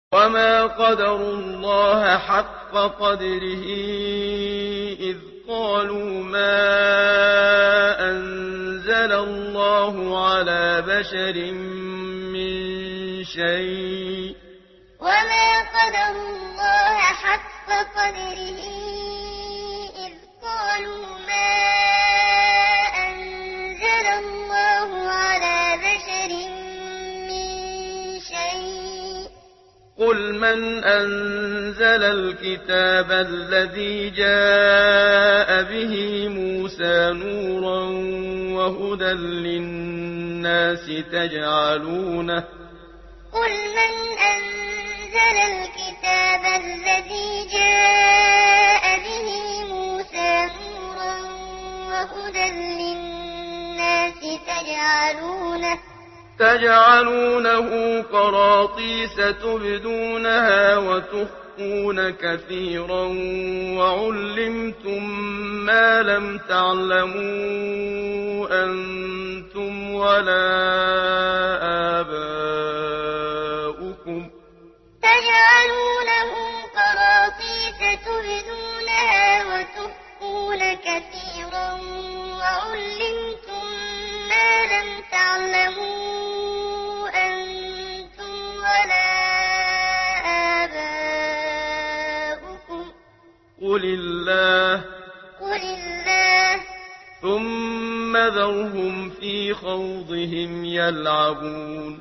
وَمَا قَدَرُوا اللَّهَ حَقَّ قَدْرِهِ إِذْ قَالُوا مَا أَنزَلَ اللَّهُ عَلَىٰ بَشَرٍ مِّن شَيْءٍ ۗ وَمَا قَدَرُوا اللَّهَ حَقَّ قَدْرِهِ إِذْ قَالُوا مَا أَنزَلَ اللَّهُ عَلَىٰ بَشَرٍ مِّن شَيْءٍ ۗ قُلْ مَنْ أَنزَلَ الْكِتَابَ الَّذِي جَاءَ بِهِ مُوسَىٰ نُورًا وَهُدًى لِّلنَّاسِ قُلْ مَنْ أَنزَلَ الْكِتَابَ الَّذِي جَاءَ بِهِ مُوسَىٰ نُورًا وَهُدًى لِّلنَّاسِ تَجْعَلُونَهُ قَرَاطِيسَ تُبْدُونَهَا وَتُخْفُونَ كَثِيرًا وَعُلِّمْتُم مَّا لَمْ تَعْلَمُوا أَنتُمْ وَلَا آبَاؤُكُمْ ۖ تَجْعَلُونَهُ قَرَاطِيسَ تُبْدُونَهَا وَتُخْفُونَ كَثِيرًا وَعُلِّمْتُم مَّا لَمْ تَعْلَمُوا أَنتُمْ وَلَا آبَاؤُكُمْ ۖ قُلِ اللَّهُ ثُمَّ ذَرْهُمْ فِي خَوْضِهِمْ يَلْعَبُونَ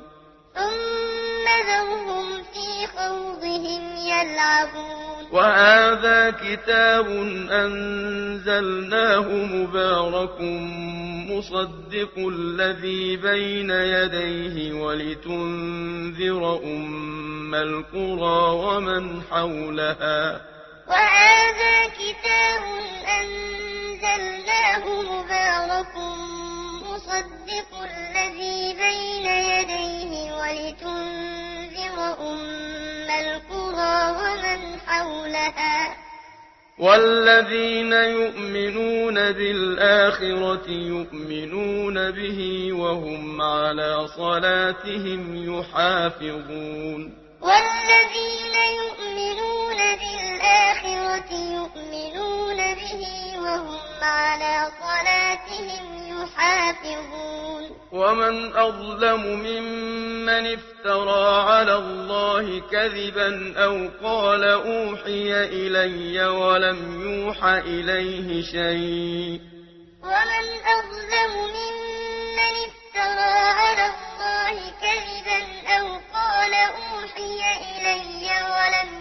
وَهَٰذَا كِتَابٌ أَنزَلْنَاهُ مُبَارَكٌ مُّصَدِّقُ الَّذِي بَيْنَ يَدَيْهِ وَلِتُنذِرَ أُمَّ الْقُرَىٰ وَمَنْ حَوْلَهَا ۚ وَهَٰذَا كِتَابٌ أَنزَلْنَاهُ مُبَارَكٌ مُّصَدِّقُ الَّذِي بَيْنَ يَدَيْهِ وَلِتُنذِرَ أُمَّ الْقُرَىٰ وَمَنْ حَوْلَهَا ۚ وَالَّذِينَ يُؤْمِنُونَ بِالْآخِرَةِ يُؤْمِنُونَ بِهِ وَهُمْ عَلَىٰ صَلَاتِهِمْ يُحَافِظُونَ وَالَّذِينَ يُؤْمِنُونَ بِالْآخِرَةِ يُؤْمِنُونَ بِهِ وَهُمْ عَلَىٰ صَلَاتِهِمْ يُحَافِظُونَ وَمَنْ أَظْلَمُ مِمَّنِ افْتَرَىٰ عَلَى اللَّهِ كَذِبًا أَوْ قَالَ أُوحِيَ إِلَيَّ وَلَمْ يُوحَ إِلَيْهِ شَيْءٌ ۚ وَمَنْ أَظْلَمُ مِمَّنِ افْتَرَىٰ عَلَى اللَّهِ كَذِبًا أَوْ قَالَ أُوحِيَ إِلَيَّ وَلَمْ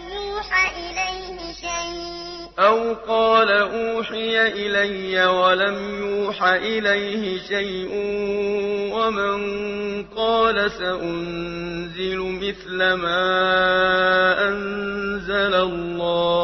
يُوحَ إِلَيْهِ شَيْءٌ وَمَن قَالَ سَأُنزِلُ مِثْلَ مَا أَنزَلَ اللَّهُ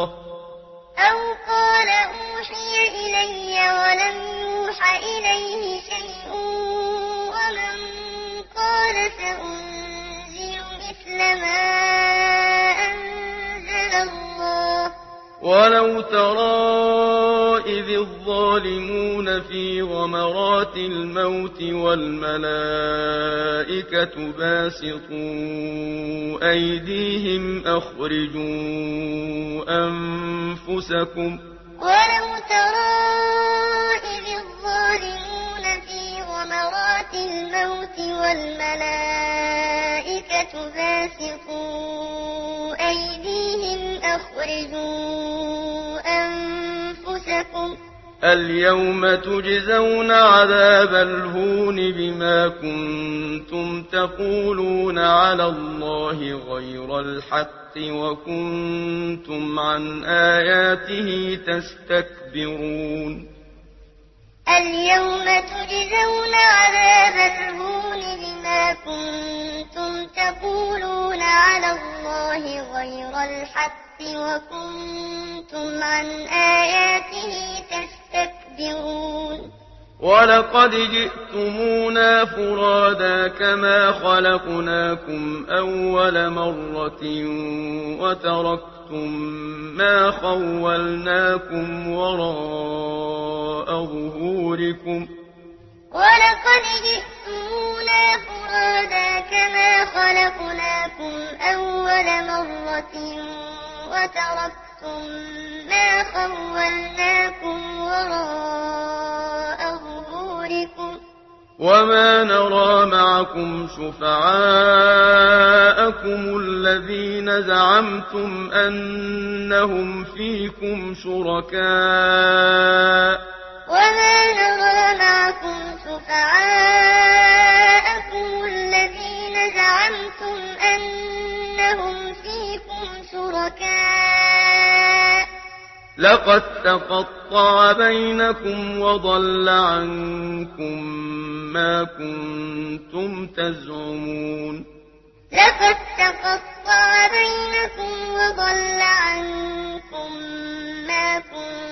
وَلَوْ تَرَىٰ إِذِ الظَّالِمُونَ فِي غَمَرَاتِ الْمَوْتِ وَالْمَلَائِكَةُ بَاسِطُو أَيْدِيهِمْ أَخْرِجُوا أَنفُسَكُمْ ۖ الْيَوْمَ تُجْزَوْنَ عَذَابَ الْهُونِ بِمَا كُنتُمْ تَقُولُونَ عَلَى اللَّهِ غَيْرَ الْحَقِّ وَكُنتُمْ عَنْ آيَاتِهِ تَسْتَكْبِرُونَ الْيَوْمَ تُجْزَوْنَ عَذَابَ الْهُونِ بِمَا كُنتُمْ تَقُولُونَ عَلَى اللَّهِ غَيْرَ الْحَقِّ وَكُنتُمْ عَنْ آيَاتِهِ تَسْتَكْبِرُونَ وَلَقَدْ جِئْتُمُونَا فُرَادَىٰ كَمَا خَلَقْنَاكُمْ أَوَّلَ مَرَّةٍ وَتَرَكْتُم مَّا خَوَّلْنَاكُمْ وَرَاءَ ظُهُورِكُمْ ۖ ولقد جئتمونا فرادا كما خلقناكم أول مرة وتركتم ما خولناكم وراء ظهوركم وما نرى معكم شفعاءكم الذين زعمتم أنهم فيكم شركاء وما نرى معكم شفعاءكم الذين زعمتم أنهم فيكم شركاء لقد تقطع بينكم وضل عنكم ما كنتم تزعمون لقد تقطع بينكم وضل عنكم ما كنتم